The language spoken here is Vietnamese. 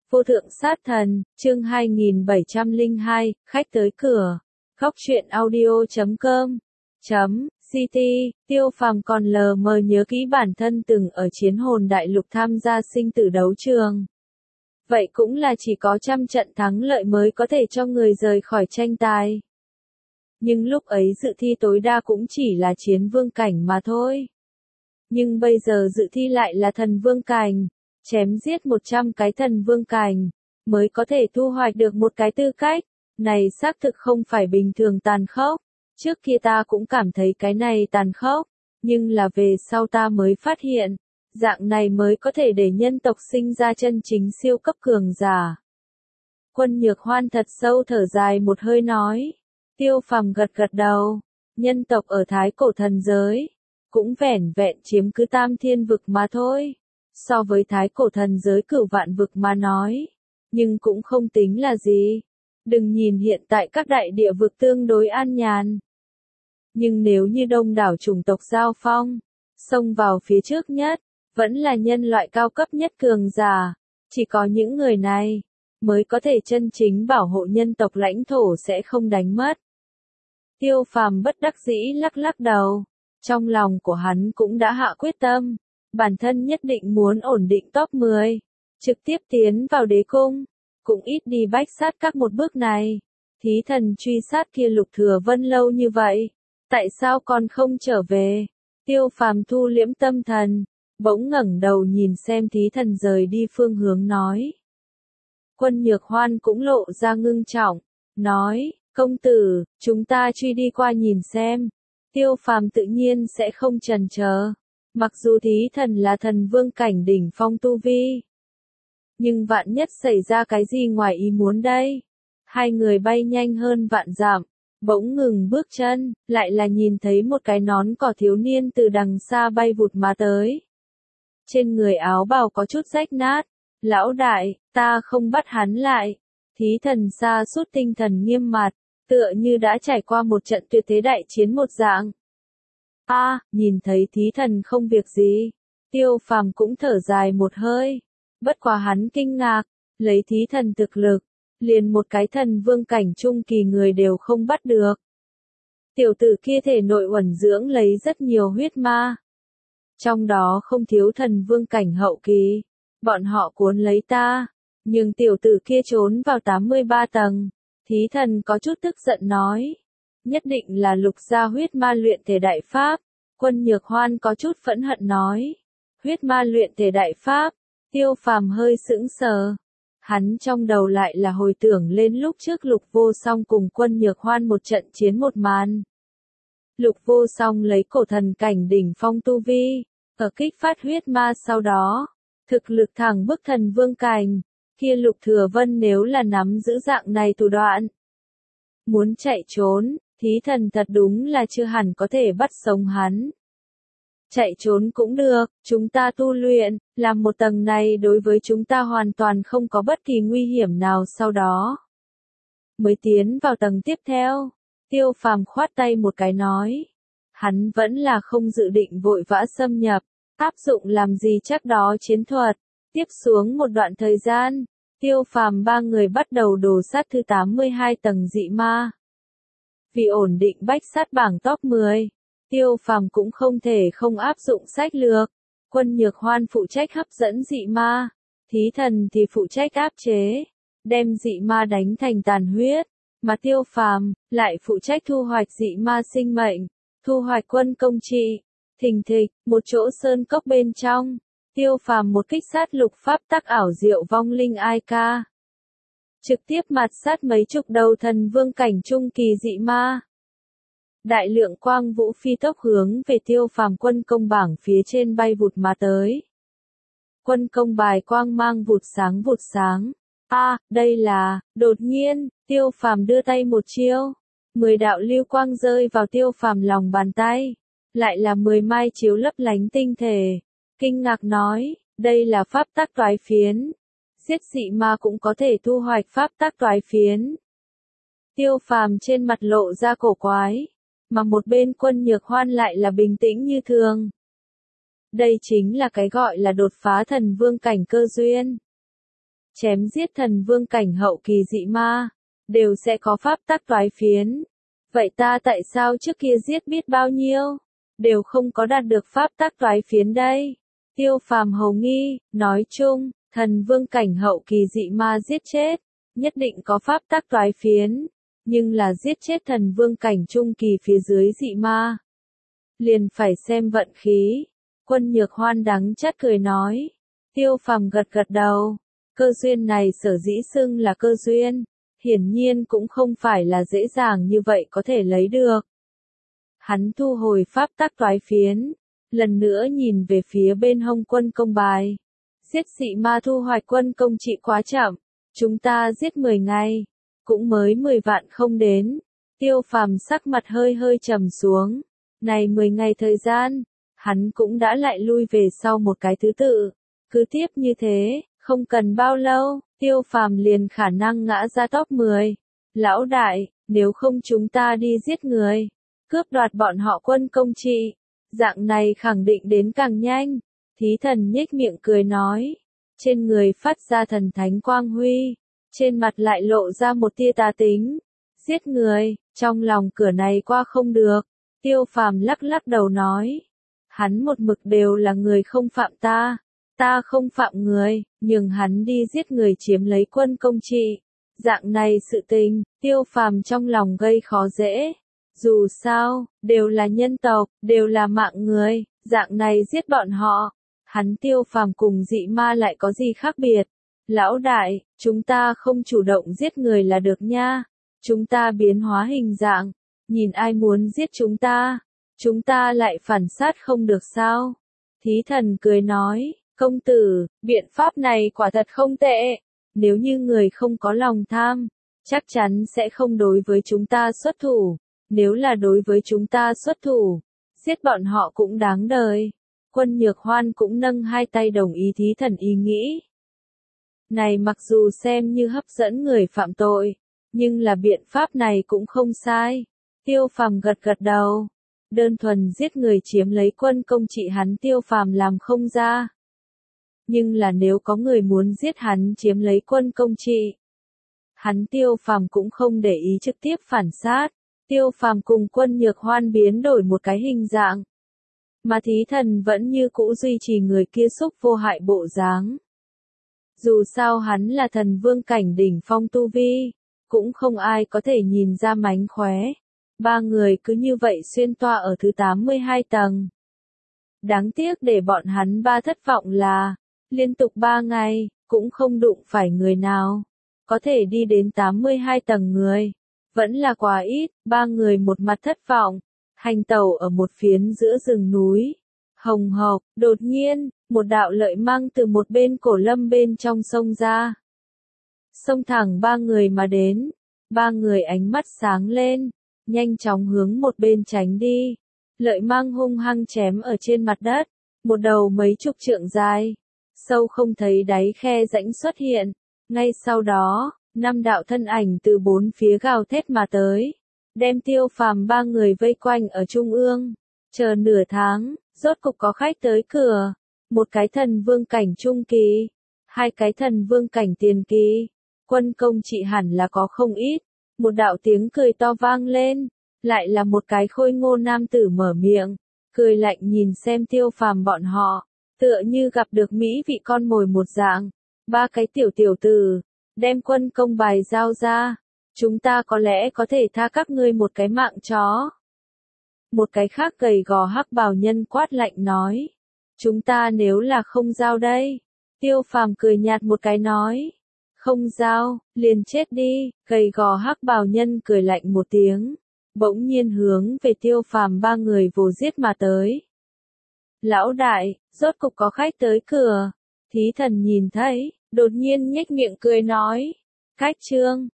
Vô thượng sát thần, chương 2702, khách tới cửa. Góc truyện audio.com CT, Tiêu Phàm còn lờ mờ nhớ kỹ bản thân từng ở chiến hồn đại lục tham gia sinh tử đấu trường. Vậy cũng là chỉ có trăm trận thắng lợi mới có thể cho người rời khỏi tranh tài. Nhưng lúc ấy dự thi tối đa cũng chỉ là chiến vương cảnh mà thôi. Nhưng bây giờ dự thi lại là thần vương cảnh. Chém giết 100 cái thần vương cảnh, mới có thể thu hoạch được một cái tư cách. Này xác thực không phải bình thường tàn khốc. Trước kia ta cũng cảm thấy cái này tàn khốc, nhưng là về sau ta mới phát hiện, dạng này mới có thể để nhân tộc sinh ra chân chính siêu cấp cường giả. Quân Nhược Hoan thật sâu thở dài một hơi nói. Tiêu Phàm gật gật đầu, nhân tộc ở Thái Cổ thần giới, cũng vẻn vẹn chiếm cứ Tam Thiên vực mà thôi. So với Thái Cổ thần giới Cửu Vạn vực mà nói, nhưng cũng không tính là gì. Đừng nhìn hiện tại các đại địa vực tương đối an nhàn. Nhưng nếu như đông đảo chủng tộc giao phong, xông vào phía trước nhất, vẫn là nhân loại cao cấp nhất cường giả. Chỉ có những người này, mới có thể chân chính bảo hộ nhân tộc lãnh thổ sẽ không đánh mất. Tiêu Phàm bất đắc dĩ lắc lắc đầu. Trong lòng của hắn cũng đã hạ quyết tâm. Bản thân nhất định muốn ổn định top 10, trực tiếp tiến vào đế cung, cũng ít đi bách sát các một bước này. Thí thần truy sát kia Lục Thừa Vân lâu như vậy, tại sao còn không trở về? Tiêu Phàm thu liễm tâm thần, bỗng ngẩng đầu nhìn xem thí thần rời đi phương hướng nói. Quân Nhược Hoan cũng lộ ra ngưng trọng, nói, công tử, chúng ta truy đi qua nhìn xem. Tiêu Phàm tự nhiên sẽ không chần chờ. Mặc dù thí thần là thần vương cảnh đỉnh phong tu vi, nhưng vạn nhất xảy ra cái gì ngoài ý muốn đây? Hai người bay nhanh hơn vạn dặm, bỗng ngừng bước chân, lại là nhìn thấy một cái nón cỏ thiếu niên từ đằng xa bay vụt mà tới. Trên người áo bào có chút rách nát. Lão đại, ta không bắt hắn lại. Thí thần sa sút tinh thần nghiêm mặt, tựa như đã trải qua một trận tuyệt thế đại chiến một dạng. Nhìn thấy thí thần không việc gì, Tiêu Phàm cũng thở dài một hơi. Bất quá hắn kinh ngạc, lấy thí thần thực lực, liền một cái thần vương cảnh trung kỳ người đều không bắt được. Tiểu tử kia thể nội uẩn dưỡng lấy rất nhiều huyết ma. Trong đó không thiếu thần vương cảnh hậu kỳ, bọn họ cuốn lấy ta, nhưng tiểu tử kia trốn vào 83 tầng. Thí thần có chút tức giận nói. Nhất định là Lục gia huyết ma luyện thể đại pháp. Quân Nhược Hoan có chút phẫn hận nói. Huyết ma luyện thể đại pháp. Tiêu Phàm hơi sững sờ. Hắn trong đầu lại là hồi tưởng lên lúc trước Lục Vô Song cùng Quân Nhược Hoan một trận chiến một màn. Lục Vô Song lấy cổ thần cảnh đỉnh phong tu vi, ở kích phát huyết ma sau đó, thực lực thẳng bức thần vương cảnh. Kia Lục Thừa Vân nếu là nắm giữ dạng này thủ đoạn, muốn chạy trốn, thí thần thật đúng là chưa hẳn có thể bắt sống hắn. Chạy trốn cũng được, chúng ta tu luyện, làm một tầng này đối với chúng ta hoàn toàn không có bất kỳ nguy hiểm nào sau đó. Mới tiến vào tầng tiếp theo, Tiêu Phàm khoát tay một cái nói. Hắn vẫn là không dự định vội vã xâm nhập, áp dụng làm gì chắc đó chiến thuật. Tiếp xuống một đoạn thời gian, Tiêu Phàm ba người bắt đầu đổ sát thứ 82 tầng dị ma. Vì ổn định bách sát bảng top 10, Tiêu Phàm cũng không thể không áp dụng sách lược. Quân Nhược Hoan phụ trách hấp dẫn dị ma, thí thần thì phụ trách áp chế, đem dị ma đánh thành tàn huyết, mà Tiêu Phàm lại phụ trách thu hoạch dị ma sinh mệnh, thu hoạch quân công trị. Thình thịch, một chỗ sơn cốc bên trong, Tiêu Phàm một kích sát lục pháp tắc ảo diệu vong linh ai ca. Trực tiếp mạt sát mấy chục đầu thần vương cảnh trung kỳ dị ma. Đại lượng quang vũ phi tốc hướng về Tiêu Phàm quân công bảng phía trên bay vụt mà tới. Quân công bài quang mang vụt sáng. Đây là, đột nhiên, Tiêu Phàm đưa tay một chiêu. 10 đạo lưu quang rơi vào Tiêu Phàm lòng bàn tay. Lại là 10 mai chiếu lấp lánh tinh thể. Kinh ngạc nói, đây là pháp tắc toái phiến. Giết dị ma cũng có thể thu hoạch pháp tắc toái phiến. Tiêu Phàm trên mặt lộ ra cổ quái, mà một bên Quân Nhược Hoan lại là bình tĩnh như thường. Đây chính là cái gọi là đột phá thần vương cảnh cơ duyên. chém giết thần vương cảnh hậu kỳ dị ma, đều sẽ có pháp tắc toái phiến. Vậy ta tại sao trước kia giết biết bao nhiêu, đều không có đạt được pháp tắc toái phiến đây? Tiêu Phàm hầu nghi, nói chung, thần vương cảnh hậu kỳ dị ma giết chết, nhất định có pháp tắc toái phiến, nhưng là giết chết thần vương cảnh trung kỳ phía dưới dị ma, liền phải xem vận khí. Quân Nhược Hoan đắng chát cười nói. Tiêu Phàm gật gật đầu, cơ duyên này sở dĩ xưng là cơ duyên, hiển nhiên cũng không phải là dễ dàng như vậy có thể lấy được. Hắn thu hồi pháp tắc toái phiến, lần nữa nhìn về phía bên hông quân công bài. Giết dị ma thu hoạch quân công trị quá chậm, chúng ta giết 10 ngày, cũng mới 10 vạn không đến. Tiêu Phàm sắc mặt hơi hơi trầm xuống, này 10 ngày thời gian, hắn cũng đã lại lui về sau một cái thứ tự. Cứ tiếp như thế, không cần bao lâu, Tiêu Phàm liền khả năng ngã ra top 10. Lão đại, nếu không chúng ta đi giết người, cướp đoạt bọn họ quân công trị, dạng này khẳng định đến càng nhanh. Thí thần nhếch miệng cười nói, trên người phát ra thần thánh quang huy, trên mặt lại lộ ra một tia tà tính. Giết người, trong lòng cửa này qua không được. Tiêu Phàm lắc lắc đầu nói, hắn một mực đều là người không phạm ta không phạm người, nhưng hắn đi giết người chiếm lấy quân công trị. Dạng này sự tình, Tiêu Phàm trong lòng gây khó dễ. Dù sao, đều là nhân tộc, đều là mạng người, dạng này giết bọn họ. Hắn Tiêu Phàm cùng dị ma lại có gì khác biệt? Lão đại, chúng ta không chủ động giết người là được nha. Chúng ta biến hóa hình dạng, nhìn ai muốn giết chúng ta lại phản sát không được sao? Thí thần cười nói, công tử, biện pháp này quả thật không tệ. Nếu như người không có lòng tham, chắc chắn sẽ không đối với chúng ta xuất thủ. Nếu là đối với chúng ta xuất thủ, giết bọn họ cũng đáng đời. Quân Nhược Hoan cũng nâng hai tay đồng ý thí thần ý nghĩ. Này mặc dù xem như hấp dẫn người phạm tội, nhưng là biện pháp này cũng không sai. Tiêu Phàm gật gật đầu. Đơn thuần giết người chiếm lấy quân công trị hắn Tiêu Phàm làm không ra. Nhưng là nếu có người muốn giết hắn chiếm lấy quân công trị, hắn Tiêu Phàm cũng không để ý trực tiếp phản sát. Tiêu Phàm cùng Quân Nhược Hoan biến đổi một cái hình dạng, mà thí thần vẫn như cũ duy trì người kia xúc vô hại bộ dáng. Dù sao hắn là thần vương cảnh đỉnh phong tu vi, cũng không ai có thể nhìn ra mánh khóe. Ba người cứ như vậy xuyên toa ở thứ 82 tầng. Đáng tiếc để bọn hắn ba thất vọng là, liên tục 3 ngày, cũng không đụng phải người nào. Có thể đi đến 82 tầng người, vẫn là quá ít. Ba người một mặt thất vọng, hành tẩu ở một phiến giữa rừng núi. Hồng hộc, đột nhiên, một đạo lợi mang từ một bên cổ lâm bên trong sông ra. Xông thẳng ba người mà đến. Ba người ánh mắt sáng lên, nhanh chóng hướng một bên tránh đi. Lợi mang hung hăng chém ở trên mặt đất, một đầu mấy chục trượng dài, sâu không thấy đáy khe rãnh xuất hiện. Ngay sau đó, 5 đạo thân ảnh từ bốn phía gào thét mà tới, đem Tiêu Phàm ba người vây quanh ở trung ương. Chờ nửa tháng, rốt cục có khách tới cửa. Một cái thần vương cảnh trung kỳ, hai cái thần vương cảnh tiền kỳ. Quân công trị hẳn là có không ít. Một đạo tiếng cười to vang lên, lại là một cái khôi ngô nam tử mở miệng, cười lạnh nhìn xem Tiêu Phàm bọn họ, tựa như gặp được mỹ vị con mồi một dạng. Ba cái tiểu tử, đem quân công bài giao ra, chúng ta có lẽ có thể tha các ngươi một cái mạng chó. Một cái khác gầy gò hắc bào nhân quát lạnh nói, chúng ta nếu là không giao đây. Tiêu Phàm cười nhạt một cái nói, không giao, liền chết đi. Gầy gò hắc bào nhân cười lạnh một tiếng, bỗng nhiên hướng về Tiêu Phàm ba người vồ giết mà tới. Lão đại, rốt cục có khách tới cửa. Thí thần nhìn thấy, đột nhiên nhếch miệng cười nói, khách trương,